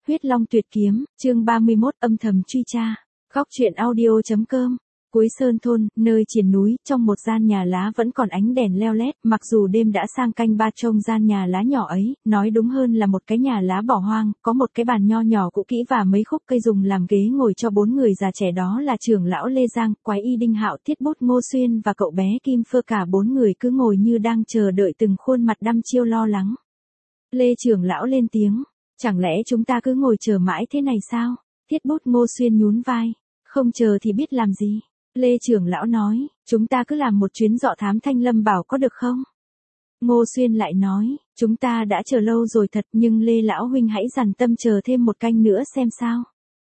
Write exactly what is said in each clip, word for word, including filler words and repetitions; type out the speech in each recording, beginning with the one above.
Huyết Long Tuyệt Kiếm, chương ba mươi mốt âm thầm truy tra. Góc truyện audio chấm com. Cuối sơn thôn, nơi triền núi, trong một gian nhà lá vẫn còn ánh đèn leo lét, mặc dù đêm đã sang canh ba trông gian nhà lá nhỏ ấy, nói đúng hơn là một cái nhà lá bỏ hoang, có một cái bàn nho nhỏ cũ kỹ và mấy khúc cây dùng làm ghế ngồi cho bốn người già trẻ, đó là trưởng lão Lê Giang, Quái Y Đinh Hạo, Thiết Bút Ngô Xuyên và cậu bé Kim Phơ, cả bốn người cứ ngồi như đang chờ đợi, từng khuôn mặt đăm chiêu lo lắng. Lê trưởng lão lên tiếng, chẳng lẽ chúng ta cứ ngồi chờ mãi thế này sao? Thiết Bút Ngô Xuyên nhún vai, không chờ thì biết làm gì. Lê trưởng lão nói, chúng ta cứ làm một chuyến dọ thám Thanh Lâm Bảo có được không? Ngô Xuyên lại nói, chúng ta đã chờ lâu rồi thật, nhưng Lê lão huynh hãy dằn tâm chờ thêm một canh nữa xem sao.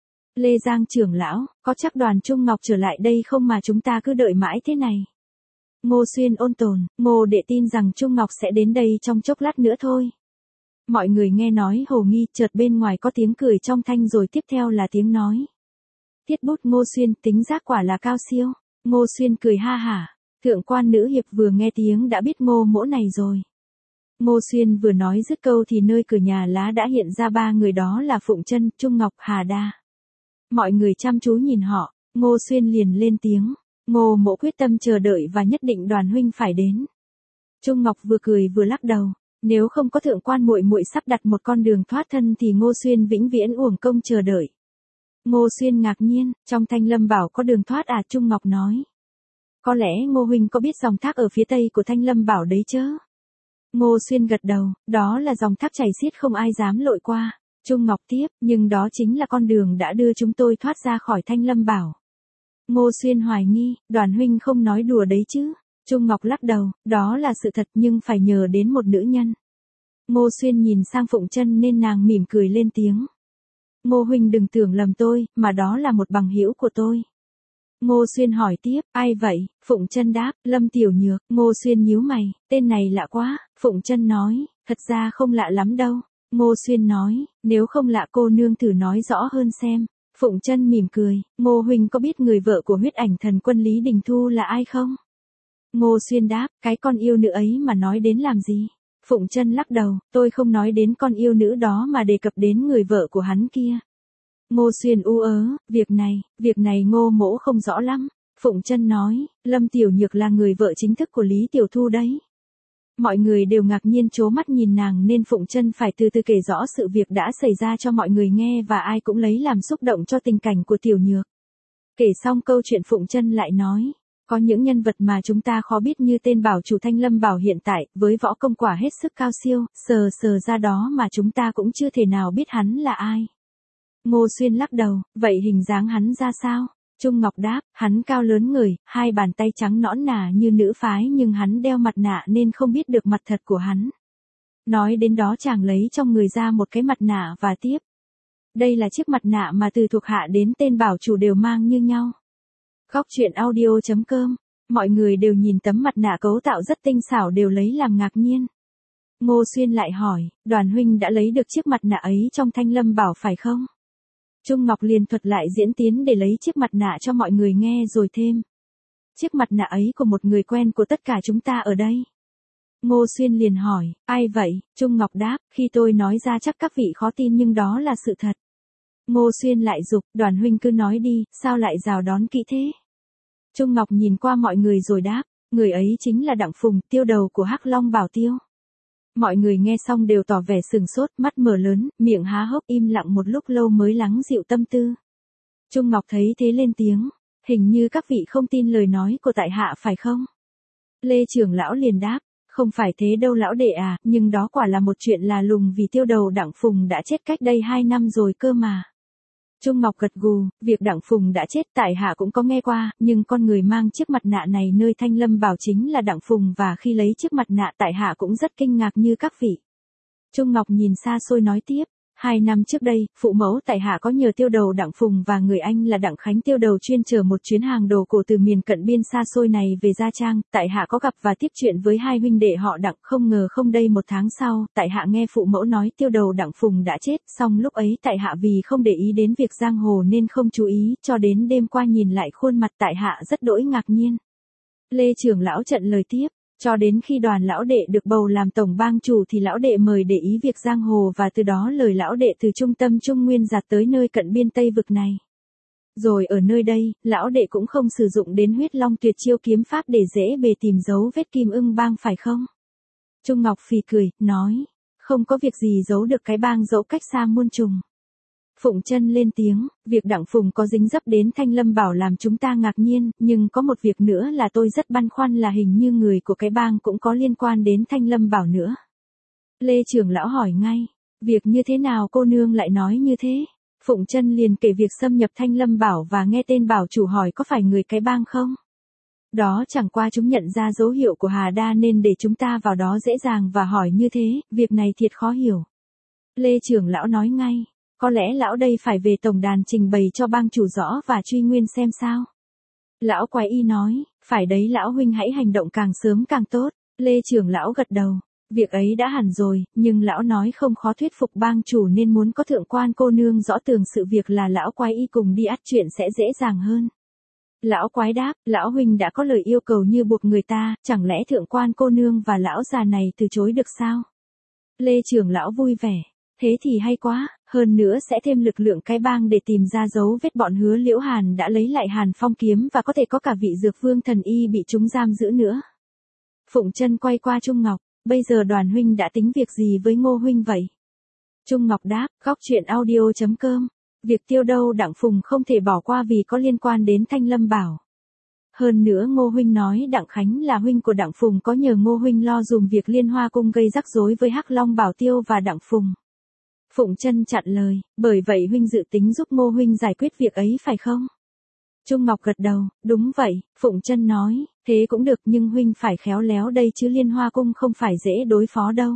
Lê Giang trưởng lão, có chắc Đoàn Trung Ngọc trở lại đây không mà chúng ta cứ đợi mãi thế này? Ngô Xuyên ôn tồn, Ngô đệ tin rằng Trung Ngọc sẽ đến đây trong chốc lát nữa thôi. Mọi người nghe nói hồ nghi, chợt bên ngoài có tiếng cười trong thanh, rồi tiếp theo là tiếng nói. Thiết Bút Ngô Xuyên, tính giác quả là cao siêu. Ngô Xuyên cười ha hả, thượng quan nữ hiệp vừa nghe tiếng đã biết Ngô mỗ này rồi. Ngô Xuyên vừa nói dứt câu thì nơi cửa nhà lá đã hiện ra ba người, đó là Phụng Chân, Trung Ngọc, Hà Đa. Mọi người chăm chú nhìn họ, Ngô Xuyên liền lên tiếng, Ngô mỗ quyết tâm chờ đợi và nhất định Đoàn huynh phải đến. Trung Ngọc vừa cười vừa lắc đầu, nếu không có thượng quan muội muội sắp đặt một con đường thoát thân thì Ngô Xuyên vĩnh viễn uổng công chờ đợi. Ngô Xuyên ngạc nhiên, trong Thanh Lâm Bảo có đường thoát à? Trung Ngọc nói. Có lẽ Ngô huynh có biết dòng thác ở phía tây của Thanh Lâm Bảo đấy chứ? Ngô Xuyên gật đầu, đó là dòng thác chảy xiết không ai dám lội qua. Trung Ngọc tiếp, nhưng đó chính là con đường đã đưa chúng tôi thoát ra khỏi Thanh Lâm Bảo. Ngô Xuyên hoài nghi, Đoàn huynh không nói đùa đấy chứ? Trung Ngọc lắc đầu, đó là sự thật nhưng phải nhờ đến một nữ nhân. Ngô Xuyên nhìn sang Phụng Chân nên nàng mỉm cười lên tiếng. Ngô huynh đừng tưởng lầm tôi, mà đó là một bằng hữu của tôi. Ngô Xuyên hỏi tiếp, ai vậy? Phụng Chân đáp, Lâm Tiểu Nhược. Ngô Xuyên nhíu mày, tên này lạ quá. Phụng Chân nói, thật ra không lạ lắm đâu. Ngô Xuyên nói, nếu không lạ cô nương thử nói rõ hơn xem. Phụng Chân mỉm cười, Ngô huynh có biết người vợ của Huyết Ảnh Thần Quân Lý Đình Thu là ai không? Ngô Xuyên đáp, cái con yêu nữ ấy mà nói đến làm gì? Phụng Chân lắc đầu, tôi không nói đến con yêu nữ đó mà đề cập đến người vợ của hắn kia. Ngô Xuyên ú ớ, việc này, việc này Ngô mỗ không rõ lắm. Phụng Chân nói, Lâm Tiểu Nhược là người vợ chính thức của Lý Tiểu Thu đấy. Mọi người đều ngạc nhiên trố mắt nhìn nàng nên Phụng Chân phải từ từ kể rõ sự việc đã xảy ra cho mọi người nghe, và ai cũng lấy làm xúc động cho tình cảnh của Tiểu Nhược. Kể xong câu chuyện Phụng Chân lại nói. Có những nhân vật mà chúng ta khó biết như tên bảo chủ Thanh Lâm Bảo hiện tại, với võ công quả hết sức cao siêu, sờ sờ ra đó mà chúng ta cũng chưa thể nào biết hắn là ai. Ngô Xuyên lắc đầu, vậy hình dáng hắn ra sao? Trung Ngọc đáp, hắn cao lớn người, hai bàn tay trắng nõn nà như nữ phái, nhưng hắn đeo mặt nạ nên không biết được mặt thật của hắn. Nói đến đó chàng lấy trong người ra một cái mặt nạ và tiếp. Đây là chiếc mặt nạ mà từ thuộc hạ đến tên bảo chủ đều mang như nhau. Góc truyện audio chấm com. Mọi người đều nhìn tấm mặt nạ cấu tạo rất tinh xảo, đều lấy làm ngạc nhiên. Ngô Xuyên lại hỏi, Đoàn huynh đã lấy được chiếc mặt nạ ấy trong Thanh Lâm Bảo phải không? Trung Ngọc liền thuật lại diễn tiến để lấy chiếc mặt nạ cho mọi người nghe rồi thêm. Chiếc mặt nạ ấy của một người quen của tất cả chúng ta ở đây. Ngô Xuyên liền hỏi, ai vậy? Trung Ngọc đáp, khi tôi nói ra chắc các vị khó tin nhưng đó là sự thật. Ngô Xuyên lại giục, Đoàn huynh cứ nói đi, sao lại rào đón kỹ thế? Trung Ngọc nhìn qua mọi người rồi đáp, người ấy chính là Đặng Phùng, tiêu đầu của Hắc Long Bảo Tiêu. Mọi người nghe xong đều tỏ vẻ sừng sốt, mắt mở lớn, miệng há hốc, im lặng một lúc lâu mới lắng dịu tâm tư. Trung Ngọc thấy thế lên tiếng, hình như các vị không tin lời nói của tại hạ phải không? Lê trưởng lão liền đáp, không phải thế đâu lão đệ à, nhưng đó quả là một chuyện là lùng, vì tiêu đầu Đặng Phùng đã chết cách đây hai năm rồi cơ mà. Trung Ngọc gật gù, việc Đặng Phùng đã chết tại hạ cũng có nghe qua, nhưng con người mang chiếc mặt nạ này nơi Thanh Lâm Bảo chính là Đặng Phùng, và khi lấy chiếc mặt nạ tại hạ cũng rất kinh ngạc như các vị. Trung Ngọc nhìn xa xôi nói tiếp, hai năm trước đây, phụ mẫu tại hạ có nhờ tiêu đầu Đặng Phùng và người anh là Đặng Khánh tiêu đầu chuyên chở một chuyến hàng đồ cổ từ miền cận biên xa xôi này về Gia Trang, tại hạ có gặp và tiếp chuyện với hai huynh đệ họ Đặng, không ngờ không đây một tháng sau, tại hạ nghe phụ mẫu nói tiêu đầu Đặng Phùng đã chết, song lúc ấy tại hạ vì không để ý đến việc giang hồ nên không chú ý, cho đến đêm qua nhìn lại khuôn mặt tại hạ rất đỗi ngạc nhiên. Lê trưởng lão trận lời tiếp, Cho đến khi Đoàn lão đệ được bầu làm tổng bang chủ thì lão đệ mời để ý việc giang hồ và từ đó lời lão đệ từ trung tâm Trung Nguyên dạt tới nơi cận biên Tây vực này. Rồi ở nơi đây, lão đệ cũng không sử dụng đến huyết long tuyệt chiêu kiếm pháp để dễ bề tìm dấu vết Kim Ưng bang phải không? Trung Ngọc phì cười, nói, không có việc gì giấu được cái bang dẫu cách xa muôn trùng. Phụng Chân lên tiếng, việc Đặng Phùng có dính dấp đến Thanh Lâm Bảo làm chúng ta ngạc nhiên, nhưng có một việc nữa là tôi rất băn khoăn là hình như người của cái bang cũng có liên quan đến Thanh Lâm Bảo nữa. Lê trưởng lão hỏi ngay, việc như thế nào cô nương lại nói như thế? Phụng Chân liền kể việc xâm nhập Thanh Lâm Bảo và nghe tên bảo chủ hỏi có phải người cái bang không? Đó chẳng qua chúng nhận ra dấu hiệu của Hà Đa nên để chúng ta vào đó dễ dàng và hỏi như thế, việc này thiệt khó hiểu. Lê trưởng lão nói ngay, có lẽ lão đây phải về tổng đàn trình bày cho bang chủ rõ và truy nguyên xem sao. Lão Quái Y nói, phải đấy lão huynh hãy hành động càng sớm càng tốt. Lê trưởng lão gật đầu, việc ấy đã hẳn rồi, nhưng lão nói không khó thuyết phục bang chủ nên muốn có thượng quan cô nương rõ tường sự việc là lão Quái Y cùng đi ắt chuyện sẽ dễ dàng hơn. Lão Quái đáp, lão huynh đã có lời yêu cầu như buộc người ta, chẳng lẽ thượng quan cô nương và lão già này từ chối được sao? Lê trưởng lão vui vẻ, thế thì hay quá, hơn nữa sẽ thêm lực lượng cái bang để tìm ra dấu vết bọn Hứa Liễu Hàn đã lấy lại Hàn Phong kiếm và có thể có cả vị dược vương thần y bị chúng giam giữ nữa. Phụng Chân quay qua Trung Ngọc, bây giờ Đoàn huynh đã tính việc gì với Ngô huynh vậy? Trung Ngọc đáp, góc truyện audio chấm com. Việc tiêu đâu Đặng Phùng không thể bỏ qua vì có liên quan đến Thanh Lâm Bảo. Hơn nữa Ngô huynh nói Đặng Khánh là huynh của Đặng Phùng có nhờ Ngô huynh lo dùm việc Liên Hoa cung gây rắc rối với Hắc Long Bảo Tiêu và Đặng Phùng. Phụng Chân chặn lời, bởi vậy huynh dự tính giúp Ngô huynh giải quyết việc ấy phải không? Trung Ngọc gật đầu, đúng vậy. Phụng Chân nói, thế cũng được nhưng huynh phải khéo léo đây chứ Liên Hoa cung không phải dễ đối phó đâu.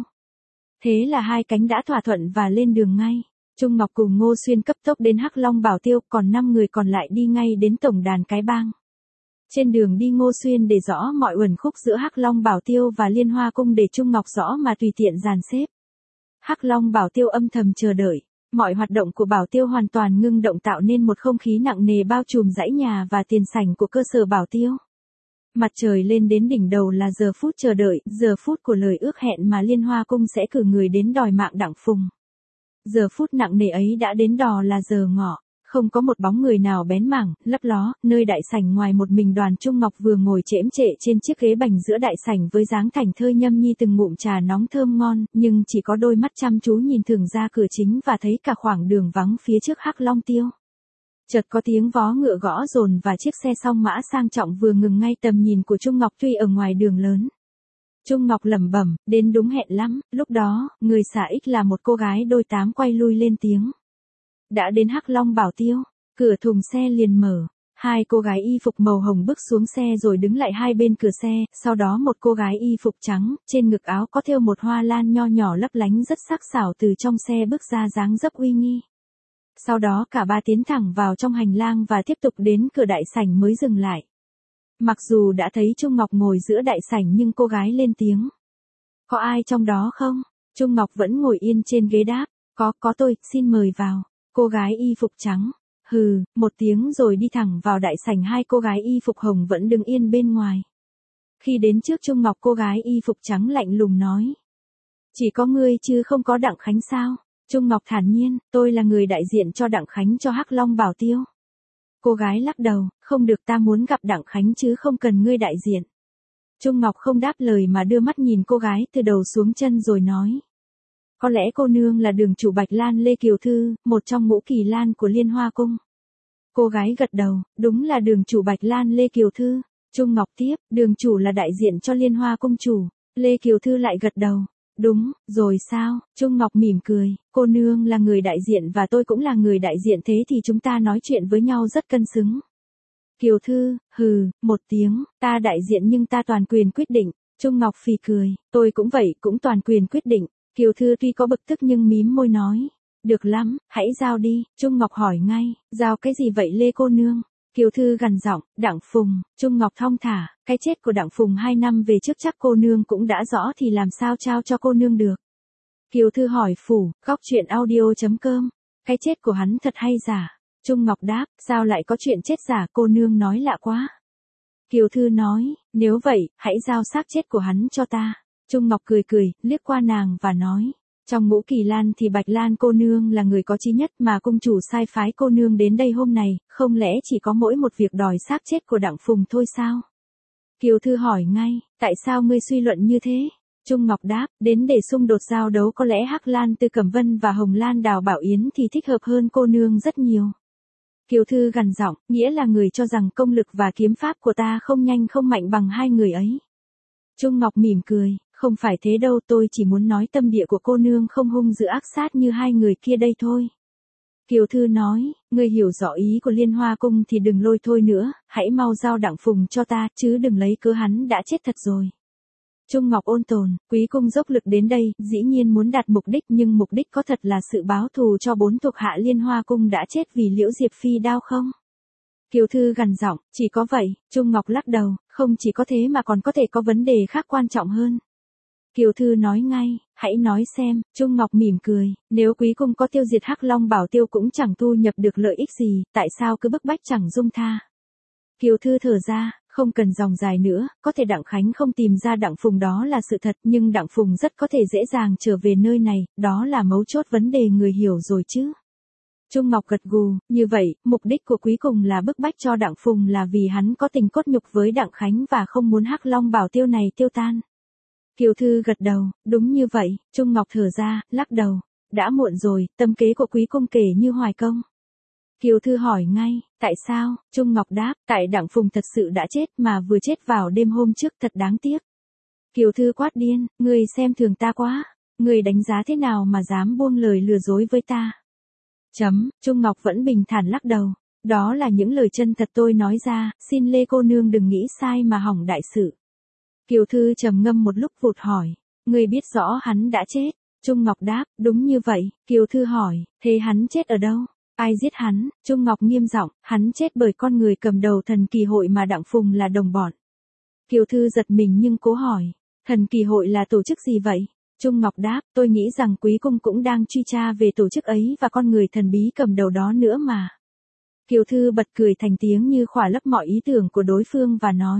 Thế là hai cánh đã thỏa thuận và lên đường ngay. Trung Ngọc cùng Ngô Xuyên cấp tốc đến Hắc Long Bảo Tiêu, còn năm người còn lại đi ngay đến tổng đàn cái bang. Trên đường đi Ngô Xuyên để rõ mọi uẩn khúc giữa Hắc Long Bảo Tiêu và Liên Hoa cung để Trung Ngọc rõ mà tùy tiện dàn xếp. Hắc Long Bảo Tiêu âm thầm chờ đợi, mọi hoạt động của Bảo Tiêu hoàn toàn ngưng động tạo nên một không khí nặng nề bao trùm dãy nhà và tiền sảnh của cơ sở Bảo Tiêu. Mặt trời lên đến đỉnh đầu là giờ phút chờ đợi, giờ phút của lời ước hẹn mà Liên Hoa cung sẽ cử người đến đòi mạng Đặng Phùng. Giờ phút nặng nề ấy đã đến đò là giờ ngọ, không có một bóng người nào bén mảng, lấp ló, nơi đại sảnh ngoài một mình Đoàn Trung Ngọc vừa ngồi chễm chệ trên chiếc ghế bành giữa đại sảnh với dáng thảnh thơi nhâm nhi từng ngụm trà nóng thơm ngon, nhưng chỉ có đôi mắt chăm chú nhìn thẳng ra cửa chính và thấy cả khoảng đường vắng phía trước Hắc Long Tiêu. Chợt có tiếng vó ngựa gõ dồn và chiếc xe song mã sang trọng vừa ngừng ngay tầm nhìn của Trung Ngọc tuy ở ngoài đường lớn. Trung Ngọc lẩm bẩm, đến đúng hẹn lắm, lúc đó, người xả ích là một cô gái đôi tám quay lui lên tiếng. Đã đến Hắc Long Bảo Tiêu, cửa thùng xe liền mở, hai cô gái y phục màu hồng bước xuống xe rồi đứng lại hai bên cửa xe, sau đó một cô gái y phục trắng, trên ngực áo có thêu một hoa lan nho nhỏ lấp lánh rất sắc sảo từ trong xe bước ra dáng dấp uy nghi. Sau đó cả ba tiến thẳng vào trong hành lang và tiếp tục đến cửa đại sảnh mới dừng lại. Mặc dù đã thấy Trung Ngọc ngồi giữa đại sảnh nhưng cô gái lên tiếng. Có ai trong đó không? Trung Ngọc vẫn ngồi yên trên ghế đáp. Có, có tôi, xin mời vào. Cô gái y phục trắng. Hừ, một tiếng rồi đi thẳng vào đại sảnh hai cô gái y phục hồng vẫn đứng yên bên ngoài. Khi đến trước Trung Ngọc cô gái y phục trắng lạnh lùng nói. Chỉ có ngươi chứ không có Đặng Khánh sao? Trung Ngọc thản nhiên, tôi là người đại diện cho Đặng Khánh cho Hắc Long Bảo Tiêu. Cô gái lắc đầu, không được ta muốn gặp Đặng Khánh chứ không cần ngươi đại diện. Trung Ngọc không đáp lời mà đưa mắt nhìn cô gái từ đầu xuống chân rồi nói. Có lẽ cô nương là đường chủ Bạch Lan Lê Kiều Thư, một trong ngũ kỳ lan của Liên Hoa Cung. Cô gái gật đầu, đúng là đường chủ Bạch Lan Lê Kiều Thư. Trung Ngọc tiếp, đường chủ là đại diện cho Liên Hoa Cung chủ. Lê Kiều Thư lại gật đầu. Đúng, rồi sao? Trung Ngọc mỉm cười, cô nương là người đại diện và tôi cũng là người đại diện thế thì chúng ta nói chuyện với nhau rất cân xứng. Kiều Thư, hừ, một tiếng, ta đại diện nhưng ta toàn quyền quyết định. Trung Ngọc phì cười, tôi cũng vậy, cũng toàn quyền quyết định. Kiều Thư tuy có bực tức nhưng mím môi nói. Được lắm, hãy giao đi. Trung Ngọc hỏi ngay, giao cái gì vậy Lê cô nương? Kiều Thư gằn giọng, Đặng Phùng. Trung Ngọc thong thả, cái chết của Đặng Phùng hai năm về trước chắc cô nương cũng đã rõ thì làm sao trao cho cô nương được. Kiều Thư hỏi phủ, góc truyện audio chấm com, cái chết của hắn thật hay giả? Trung Ngọc đáp, sao lại có chuyện chết giả cô nương nói lạ quá. Kiều Thư nói, nếu vậy, hãy giao xác chết của hắn cho ta. Trung Ngọc cười cười, liếc qua nàng và nói, trong Ngũ Kỳ Lan thì Bạch Lan cô nương là người có trí nhất mà cung chủ sai phái cô nương đến đây hôm này, không lẽ chỉ có mỗi một việc đòi xác chết của Đặng Phùng thôi sao? Kiều Thư hỏi ngay, tại sao ngươi suy luận như thế? Trung Ngọc đáp, đến để xung đột giao đấu có lẽ Hắc Lan Tư Cẩm Vân và Hồng Lan Đào Bảo Yến thì thích hợp hơn cô nương rất nhiều. Kiều Thư gằn giọng, nghĩa là người cho rằng công lực và kiếm pháp của ta không nhanh không mạnh bằng hai người ấy. Trung Ngọc mỉm cười, không phải thế đâu, tôi chỉ muốn nói tâm địa của cô nương không hung dữ ác sát như hai người kia đây thôi. Kiều Thư nói, ngươi hiểu rõ ý của Liên Hoa Cung thì đừng lôi thôi nữa, hãy mau giao Đặng Phùng cho ta, chứ đừng lấy cớ hắn đã chết thật rồi. Trung Ngọc ôn tồn, quý cung dốc lực đến đây, dĩ nhiên muốn đạt mục đích, nhưng mục đích có thật là sự báo thù cho bốn thuộc hạ Liên Hoa Cung đã chết vì Liễu Diệp Phi đao không? Kiều Thư gằn giọng, chỉ có vậy. Trung Ngọc lắc đầu, không chỉ có thế mà còn có thể có vấn đề khác quan trọng hơn. Kiều Thư nói ngay, hãy nói xem. Trung Ngọc mỉm cười, nếu quý cung có tiêu diệt Hắc Long Bảo Tiêu cũng chẳng thu nhập được lợi ích gì, tại sao cứ bức bách chẳng dung tha? Kiều Thư thở ra, không cần dòng dài nữa, có thể Đặng Khánh không tìm ra Đặng Phùng đó là sự thật, nhưng Đặng Phùng rất có thể dễ dàng trở về nơi này, đó là mấu chốt vấn đề, người hiểu rồi chứ. Trung Ngọc gật gù, như vậy, mục đích của quý cung là bức bách cho Đặng Phùng là vì hắn có tình cốt nhục với Đặng Khánh và không muốn Hắc Long Bảo Tiêu này tiêu tan. Kiều Thư gật đầu, đúng như vậy. Trung Ngọc thở ra, lắc đầu, đã muộn rồi, tâm kế của quý cung kể như hoài công. Kiều Thư hỏi ngay, tại sao? Trung Ngọc đáp, tại Đặng Phùng thật sự đã chết mà vừa chết vào đêm hôm trước, thật đáng tiếc. Kiều Thư quát điên, ngươi xem thường ta quá, ngươi đánh giá thế nào mà dám buông lời lừa dối với ta? Chấm, Trung Ngọc vẫn bình thản lắc đầu, đó là những lời chân thật tôi nói ra, xin Lê cô nương đừng nghĩ sai mà hỏng đại sự. Kiều Thư trầm ngâm một lúc vụt hỏi, ngươi biết rõ hắn đã chết? Trung Ngọc đáp, đúng như vậy. Kiều Thư hỏi, thế hắn chết ở đâu? Ai giết hắn? Trung Ngọc nghiêm giọng, hắn chết bởi con người cầm đầu Thần Kỳ Hội mà Đặng Phùng là đồng bọn. Kiều Thư giật mình nhưng cố hỏi, Thần Kỳ Hội là tổ chức gì vậy? Trung Ngọc đáp, tôi nghĩ rằng quý cung cũng đang truy tra về tổ chức ấy và con người thần bí cầm đầu đó nữa mà. Kiều Thư bật cười thành tiếng như khỏa lấp mọi ý tưởng của đối phương và nói,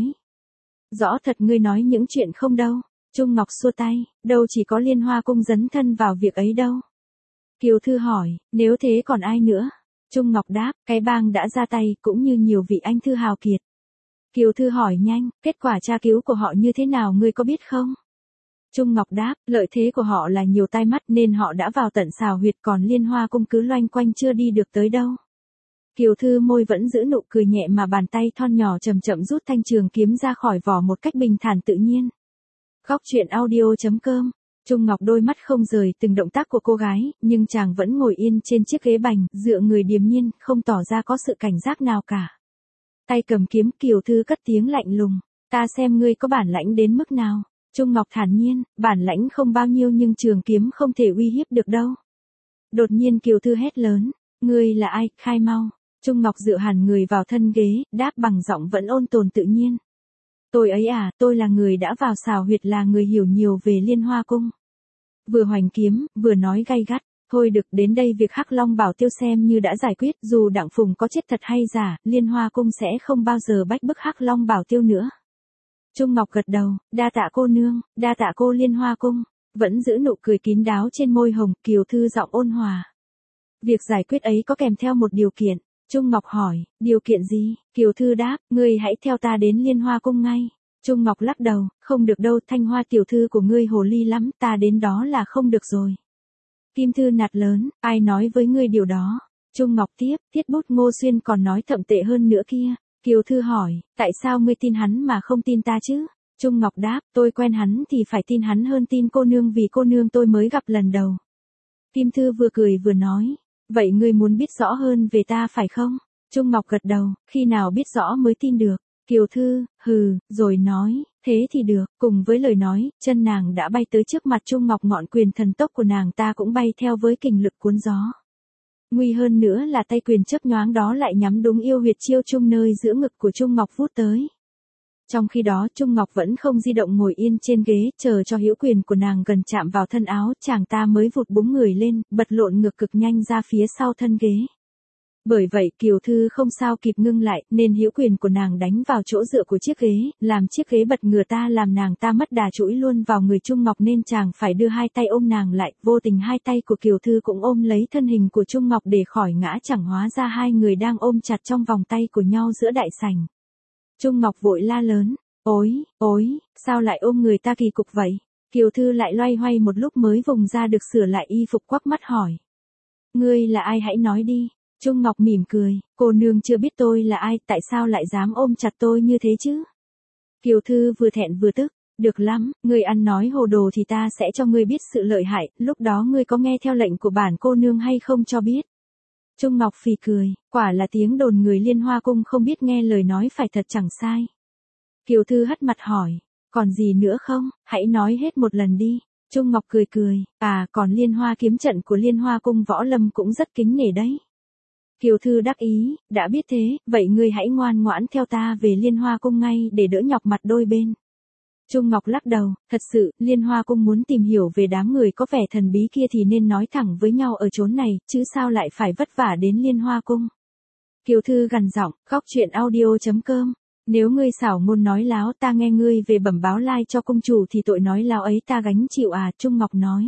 rõ thật ngươi nói những chuyện không đâu. Trung Ngọc xua tay, đâu chỉ có Liên Hoa Cung dấn thân vào việc ấy đâu. Kiều Thư hỏi, nếu thế còn ai nữa? Trung Ngọc đáp, cái bang đã ra tay, cũng như nhiều vị anh thư hào kiệt. Kiều Thư hỏi nhanh, kết quả tra cứu của họ như thế nào ngươi có biết không? Trung Ngọc đáp, lợi thế của họ là nhiều tai mắt nên họ đã vào tận xào huyệt, còn Liên Hoa Cung cứ loanh quanh chưa đi được tới đâu. Kiều Thư môi vẫn giữ nụ cười nhẹ mà bàn tay thon nhỏ chậm chậm rút thanh trường kiếm ra khỏi vỏ một cách bình thản tự nhiên. Góc truyện audio chấm com. Trung Ngọc đôi mắt không rời từng động tác của cô gái, nhưng chàng vẫn ngồi yên trên chiếc ghế bành, dựa người điềm nhiên, không tỏ ra có sự cảnh giác nào cả. Tay cầm kiếm, Kiều Thư cất tiếng lạnh lùng, ta xem ngươi có bản lãnh đến mức nào. Trung Ngọc thản nhiên, bản lãnh không bao nhiêu nhưng trường kiếm không thể uy hiếp được đâu. Đột nhiên Kiều Thư hét lớn, ngươi là ai, khai mau. Trung Ngọc dựa hẳn người vào thân ghế, đáp bằng giọng vẫn ôn tồn tự nhiên. Tôi ấy à, tôi là người đã vào xào huyệt, là người hiểu nhiều về Liên Hoa Cung. Vừa hoành kiếm, vừa nói gay gắt, thôi được, đến đây việc Hắc Long Bảo Tiêu xem như đã giải quyết, dù Đặng Phùng có chết thật hay giả, Liên Hoa Cung sẽ không bao giờ bách bức Hắc Long Bảo Tiêu nữa. Trung Ngọc gật đầu, đa tạ cô nương, đa tạ cô Liên Hoa Cung, vẫn giữ nụ cười kín đáo trên môi hồng. Kiều Thư giọng ôn hòa. Việc giải quyết ấy có kèm theo một điều kiện. Trung Ngọc hỏi, điều kiện gì? Kiều Thư đáp, ngươi hãy theo ta đến Liên Hoa Cung ngay. Trung Ngọc lắc đầu, không được đâu, Thanh Hoa tiểu thư của ngươi hồ ly lắm, ta đến đó là không được rồi. Kim Thư nạt lớn, ai nói với ngươi điều đó? Trung Ngọc tiếp, Tiết Bút Ngô Xuyên còn nói thậm tệ hơn nữa kia. Kiều Thư hỏi, tại sao ngươi tin hắn mà không tin ta chứ? Trung Ngọc đáp, tôi quen hắn thì phải tin hắn hơn tin cô nương, vì cô nương tôi mới gặp lần đầu. Kim Thư vừa cười vừa nói, vậy ngươi muốn biết rõ hơn về ta phải không? Trung Ngọc gật đầu, khi nào biết rõ mới tin được? Kiều Thư, hừ, rồi nói, thế thì được. Cùng với lời nói, chân nàng đã bay tới trước mặt Trung Ngọc, ngọn quyền thần tốc của nàng ta cũng bay theo với kình lực cuốn gió. Nguy hơn nữa là tay quyền chớp nhoáng đó lại nhắm đúng yêu huyệt chiêu trung nơi giữa ngực của Trung Ngọc vút tới. Trong khi đó Trung Ngọc vẫn không di động, ngồi yên trên ghế, chờ cho hữu quyền của nàng gần chạm vào thân áo, chàng ta mới vụt búng người lên, bật lộn ngược cực nhanh ra phía sau thân ghế. Bởi vậy Kiều Thư không sao kịp ngưng lại, nên hữu quyền của nàng đánh vào chỗ dựa của chiếc ghế, làm chiếc ghế bật ngửa ta làm nàng ta mất đà chũi luôn vào người Trung Ngọc nên chàng phải đưa hai tay ôm nàng lại, vô tình hai tay của Kiều Thư cũng ôm lấy thân hình của Trung Ngọc để khỏi ngã, chẳng hóa ra hai người đang ôm chặt trong vòng tay của nhau giữa đại sảnh. Trung Ngọc vội la lớn, ối, ối, sao lại ôm người ta kỳ cục vậy? Kiều Thư lại loay hoay một lúc mới vùng ra được sửa lại y phục, quắc mắt hỏi. Ngươi là ai, hãy nói đi. Trung Ngọc mỉm cười, cô nương chưa biết tôi là ai, tại sao lại dám ôm chặt tôi như thế chứ? Kiều Thư vừa thẹn vừa tức, được lắm, ngươi ăn nói hồ đồ thì ta sẽ cho ngươi biết sự lợi hại, lúc đó ngươi có nghe theo lệnh của bản cô nương hay không cho biết. Trung Ngọc phì cười, quả là tiếng đồn người Liên Hoa Cung không biết nghe lời nói phải thật chẳng sai. Kiều Thư hất mặt hỏi, còn gì nữa không, hãy nói hết một lần đi. Trung Ngọc cười cười, à còn Liên Hoa kiếm trận của Liên Hoa Cung võ lâm cũng rất kính nể đấy. Kiều Thư đắc ý, đã biết thế, vậy ngươi hãy ngoan ngoãn theo ta về Liên Hoa Cung ngay để đỡ nhọc mặt đôi bên. Trung Ngọc lắc đầu, thật sự, Liên Hoa Cung muốn tìm hiểu về đám người có vẻ thần bí kia thì nên nói thẳng với nhau ở chốn này, chứ sao lại phải vất vả đến Liên Hoa Cung. Kiều Thư gằn giọng, góc truyện audio chấm com. Nếu ngươi xảo ngôn nói láo ta nghe ngươi về bẩm báo lai cho công chủ thì tội nói láo ấy ta gánh chịu à, Trung Ngọc nói.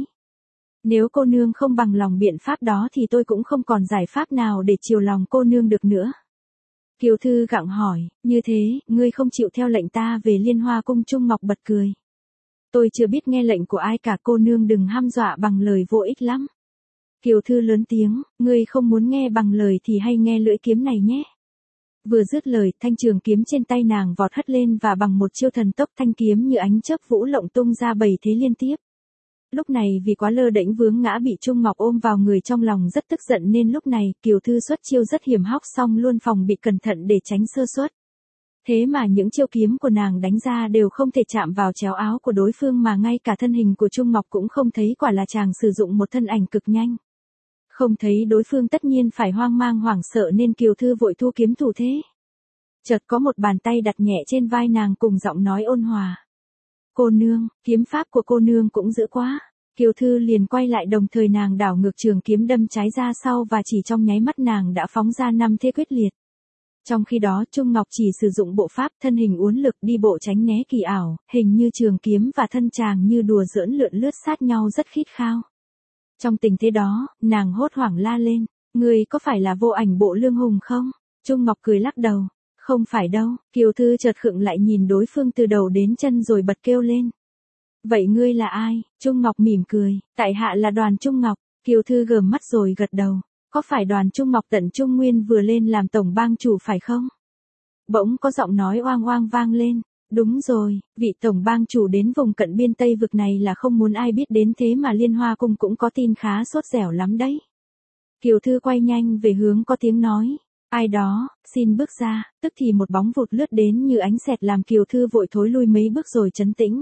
Nếu cô nương không bằng lòng biện pháp đó thì tôi cũng không còn giải pháp nào để chiều lòng cô nương được nữa. Kiều Thư gặng hỏi, như thế, ngươi không chịu theo lệnh ta về Liên Hoa Cung? Trung Ngọc bật cười. Tôi chưa biết nghe lệnh của ai cả, cô nương đừng hăm dọa bằng lời vô ích lắm. Kiều Thư lớn tiếng, ngươi không muốn nghe bằng lời thì hay nghe lưỡi kiếm này nhé. Vừa dứt lời, thanh trường kiếm trên tay nàng vọt hất lên và bằng một chiêu thần tốc thanh kiếm như ánh chớp vũ lộng tung ra bảy thế liên tiếp. Lúc này vì quá lơ đễnh vướng ngã bị Trung Ngọc ôm vào người trong lòng rất tức giận nên lúc này Kiều Thư xuất chiêu rất hiểm hóc xong luôn phòng bị cẩn thận để tránh sơ suất. Thế mà những chiêu kiếm của nàng đánh ra đều không thể chạm vào chéo áo của đối phương mà ngay cả thân hình của Trung Ngọc cũng không thấy, quả là chàng sử dụng một thân ảnh cực nhanh. Không thấy đối phương tất nhiên phải hoang mang hoảng sợ nên Kiều Thư vội thu kiếm thủ thế. Chợt có một bàn tay đặt nhẹ trên vai nàng cùng giọng nói ôn hòa. Cô nương, kiếm pháp của cô nương cũng dữ quá. Kiều Thư liền quay lại, đồng thời nàng đảo ngược trường kiếm đâm trái ra sau và chỉ trong nháy mắt nàng đã phóng ra năm thế quyết liệt. Trong khi đó Trung Ngọc chỉ sử dụng bộ pháp thân hình uốn lực đi bộ tránh né kỳ ảo, hình như trường kiếm và thân chàng như đùa giỡn lượn lướt sát nhau rất khít khao. Trong tình thế đó, nàng hốt hoảng la lên, người có phải là Vô Ảnh Bộ Lương Hùng không? Trung Ngọc cười lắc đầu, không phải đâu. Kiều Thư chợt khựng lại nhìn đối phương từ đầu đến chân rồi bật kêu lên. Vậy ngươi là ai? Trung Ngọc mỉm cười, tại hạ là Đoàn Trung Ngọc. Kiều Thư gườm mắt rồi gật đầu, có phải Đoàn Trung Ngọc tận Trung Nguyên vừa lên làm tổng bang chủ phải không? Bỗng có giọng nói oang oang vang lên. Đúng rồi, vị tổng bang chủ đến vùng cận biên Tây vực này là không muốn ai biết đến, thế mà Liên Hoa Cung cũng có tin khá sốt dẻo lắm đấy. Kiều Thư quay nhanh về hướng có tiếng nói. Ai đó, xin bước ra, tức thì một bóng vụt lướt đến như ánh xẹt làm Kiều Thư vội thối lui mấy bước rồi trấn tĩnh.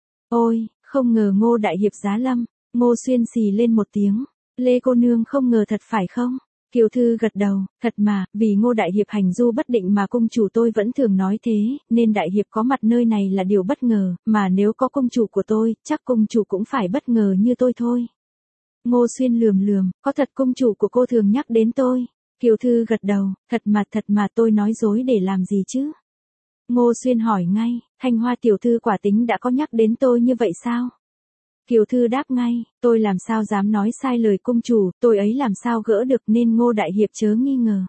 Ôi, không ngờ Ngô đại hiệp giá lâm. Ngô Xuyên xì lên một tiếng. Lê cô nương không ngờ thật phải không? Kiều Thư gật đầu, thật mà, vì Ngô đại hiệp hành du bất định mà cung chủ tôi vẫn thường nói thế, nên đại hiệp có mặt nơi này là điều bất ngờ, mà nếu có cung chủ của tôi, chắc cung chủ cũng phải bất ngờ như tôi thôi. Ngô Xuyên lườm lườm, có thật cung chủ của cô thường nhắc đến tôi? Kiều Thư gật đầu, thật mà thật mà, tôi nói dối để làm gì chứ? Ngô Xuyên hỏi ngay, Thanh Hoa tiểu thư quả tính đã có nhắc đến tôi như vậy sao? Kiều Thư đáp ngay, tôi làm sao dám nói sai lời cung chủ, tôi ấy làm sao gỡ được, nên Ngô đại hiệp chớ nghi ngờ.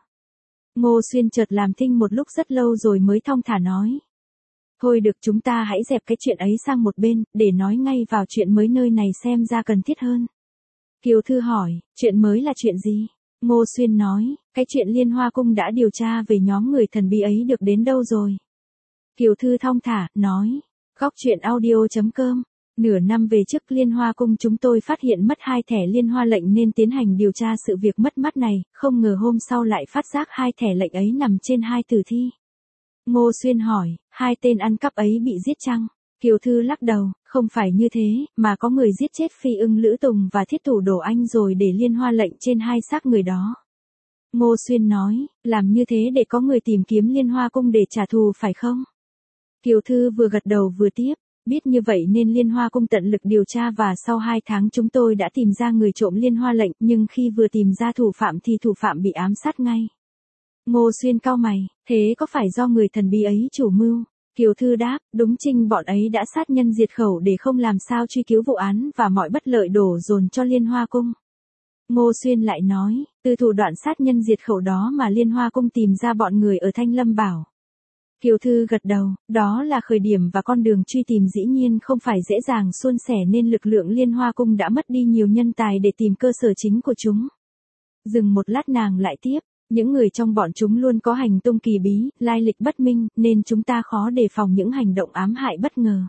Ngô Xuyên chợt làm thinh một lúc rất lâu rồi mới thong thả nói. Thôi được, chúng ta hãy dẹp cái chuyện ấy sang một bên, để nói ngay vào chuyện mới nơi này xem ra cần thiết hơn. Kiều Thư hỏi, chuyện mới là chuyện gì? Ngô Xuyên nói, cái chuyện Liên Hoa Cung đã điều tra về nhóm người thần bí ấy được đến đâu rồi? Kiều Thư thong thả, nói, góc truyện audio chấm com. Nửa năm về trước Liên Hoa Cung chúng tôi phát hiện mất hai thẻ Liên Hoa lệnh nên tiến hành điều tra sự việc mất mát này, không ngờ hôm sau lại phát giác hai thẻ lệnh ấy nằm trên hai tử thi. Ngô Xuyên hỏi, hai tên ăn cắp ấy bị giết chăng? Kiều Thư lắc đầu, không phải như thế, mà có người giết chết Phi Ưng Lữ Tùng và Thiết Thủ Đổ Anh rồi để Liên Hoa lệnh trên hai xác người đó. Ngô Xuyên nói, làm như thế để có người tìm kiếm Liên Hoa Cung để trả thù phải không? Kiều Thư vừa gật đầu vừa tiếp. Biết như vậy nên Liên Hoa Cung tận lực điều tra và sau hai tháng chúng tôi đã tìm ra người trộm Liên Hoa lệnh, nhưng khi vừa tìm ra thủ phạm thì thủ phạm bị ám sát ngay. Ngô Xuyên cau mày, thế có phải do người thần bí ấy chủ mưu? Kiều Thư đáp, đúng Trinh, bọn ấy đã sát nhân diệt khẩu để không làm sao truy cứu vụ án và mọi bất lợi đổ dồn cho Liên Hoa Cung. Ngô Xuyên lại nói, từ thủ đoạn sát nhân diệt khẩu đó mà Liên Hoa Cung tìm ra bọn người ở Thanh Lâm Bảo. Kiều Thư gật đầu, đó là khởi điểm và con đường truy tìm dĩ nhiên không phải dễ dàng suôn sẻ nên lực lượng Liên Hoa Cung đã mất đi nhiều nhân tài để tìm cơ sở chính của chúng. Dừng một lát nàng lại tiếp, những người trong bọn chúng luôn có hành tung kỳ bí, lai lịch bất minh, nên chúng ta khó đề phòng những hành động ám hại bất ngờ.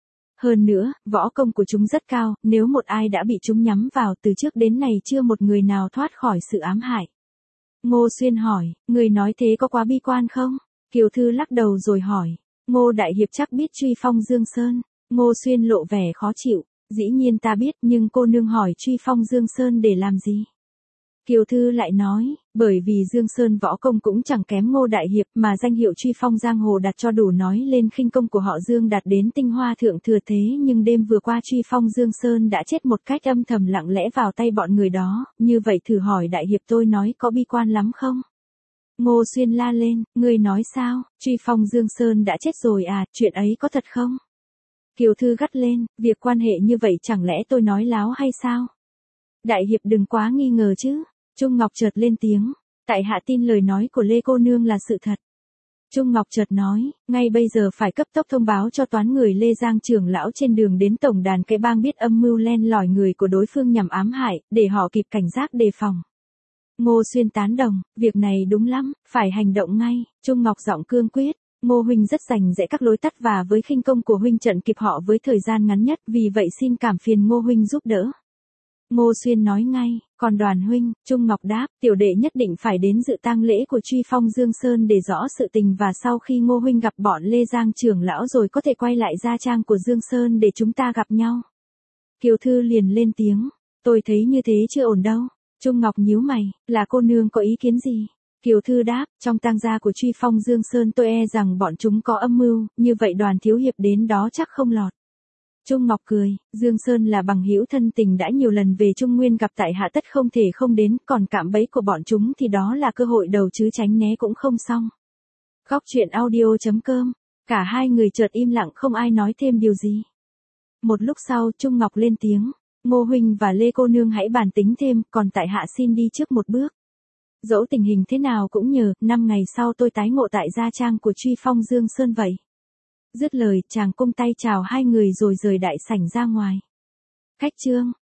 Hơn nữa, võ công của chúng rất cao, nếu một ai đã bị chúng nhắm vào từ trước đến nay chưa một người nào thoát khỏi sự ám hại. Ngô Xuyên hỏi, người nói thế có quá bi quan không? Kiều Thư lắc đầu rồi hỏi, Ngô Đại Hiệp chắc biết truy phong Dương Sơn. Ngô Xuyên lộ vẻ khó chịu, dĩ nhiên ta biết nhưng cô nương hỏi truy phong Dương Sơn để làm gì? Kiều Thư lại nói, bởi vì Dương Sơn võ công cũng chẳng kém Ngô Đại Hiệp mà danh hiệu truy phong giang hồ đặt cho đủ nói lên khinh công của họ Dương đạt đến tinh hoa thượng thừa thế, nhưng đêm vừa qua truy phong Dương Sơn đã chết một cách âm thầm lặng lẽ vào tay bọn người đó, như vậy thử hỏi Đại Hiệp tôi nói có bi quan lắm không? Ngô Xuyên la lên, ngươi nói sao, truy phong Dương Sơn đã chết rồi à, chuyện ấy có thật không? Kiều Thư gắt lên, việc quan hệ như vậy chẳng lẽ tôi nói láo hay sao? Đại Hiệp đừng quá nghi ngờ chứ. Trung Ngọc chợt lên tiếng, tại hạ tin lời nói của Lê cô nương là sự thật. Trung Ngọc chợt nói, ngay bây giờ phải cấp tốc thông báo cho toán người Lê Giang trưởng lão trên đường đến tổng đàn cái bang biết âm mưu len lỏi người của đối phương nhằm ám hại, để họ kịp cảnh giác đề phòng. Ngô Xuyên tán đồng, việc này đúng lắm, phải hành động ngay. Trung Ngọc giọng cương quyết, Ngô huynh rất rành rẽ các lối tắt và với khinh công của huynh trận kịp họ với thời gian ngắn nhất, vì vậy xin cảm phiền Ngô huynh giúp đỡ. Ngô Xuyên nói ngay, còn Đoàn huynh, Trung Ngọc đáp, tiểu đệ nhất định phải đến dự tang lễ của truy phong Dương Sơn để rõ sự tình và sau khi Ngô huynh gặp bọn Lê Giang trưởng lão rồi có thể quay lại gia trang của Dương Sơn để chúng ta gặp nhau. Kiều Thư liền lên tiếng, tôi thấy như thế chưa ổn đâu. Trung Ngọc nhíu mày, là cô nương có ý kiến gì? Kiều Thư đáp, trong tang gia của truy phong Dương Sơn tôi e rằng bọn chúng có âm mưu, như vậy Đoàn thiếu hiệp đến đó chắc không lọt. Trung Ngọc cười, Dương Sơn là bằng hữu thân tình đã nhiều lần về Trung Nguyên gặp tại hạ tất không thể không đến, còn cạm bẫy của bọn chúng thì đó là cơ hội đầu chứ tránh né cũng không xong. Góc truyện audio chấm com, cả hai người chợt im lặng không ai nói thêm điều gì. Một lúc sau Trung Ngọc lên tiếng, Ngô huynh và Lê cô nương hãy bàn tính thêm, còn tại hạ xin đi trước một bước. Dẫu tình hình thế nào cũng nhờ, năm ngày sau tôi tái ngộ tại gia trang của truy phong Dương Sơn vậy. Dứt lời, chàng cung tay chào hai người rồi rời đại sảnh ra ngoài. Khách trương.